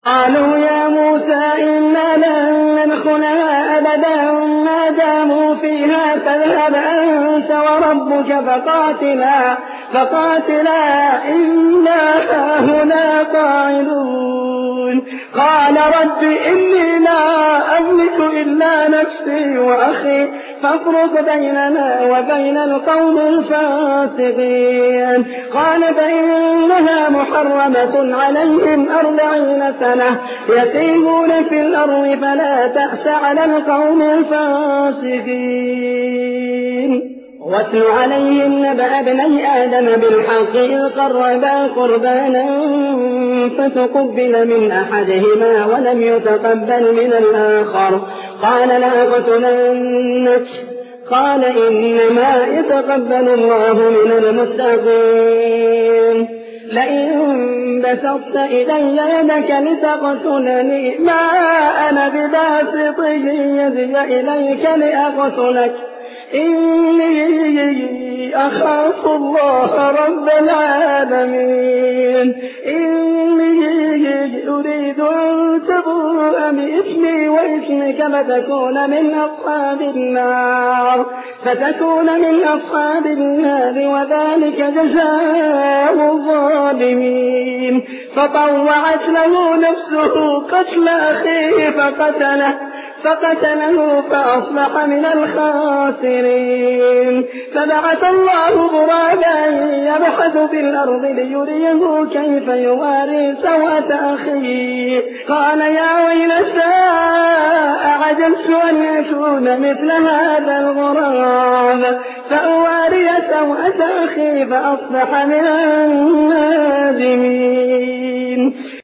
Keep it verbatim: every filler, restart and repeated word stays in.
قالوا يا موسى إنا لن ندخلها أبدا ما داموا فيها فاذهب أنت وربك فقاتلا فقاتلا إنا هاهنا قاعدون. قال رب إني لا أملك إلا نفسي وأخي فافرق بيننا وبين القوم الفاسقين. قال فإنها محرمة عليهم أربعين سنة يتيمون في الأرض فلا تأس على القوم الفاسقين. واتل عليهم نبأ ابني آدم بالحق إذ قربا قربانا فتقبل من أحدهما ولم يتقبل من الآخر قال لأقتلنك قال إنما يتقبل الله من المتقين. لئن بسطت إلي يدك لتقتلني ما أنا بباسط يدي إليك لأقتلك إني أخاف الله رب العالمين. إني أريد أن تبوء بإثمي وإثمك فتكون من أصحاب النار فتكون من أصحاب النار وذلك جزاء الظالمين. فطوعت له نفسه قتل أخيه فقتله فقتله فأصبح من الخاسرين. فبعث الله غرابا يبحث في الأرض ليريه كيف يواري سوءة أخيه قال يا ويلتى أعجزت أن يكون مثل هذا الغراب فأواري سوءة أخي فأصبح من النادمين.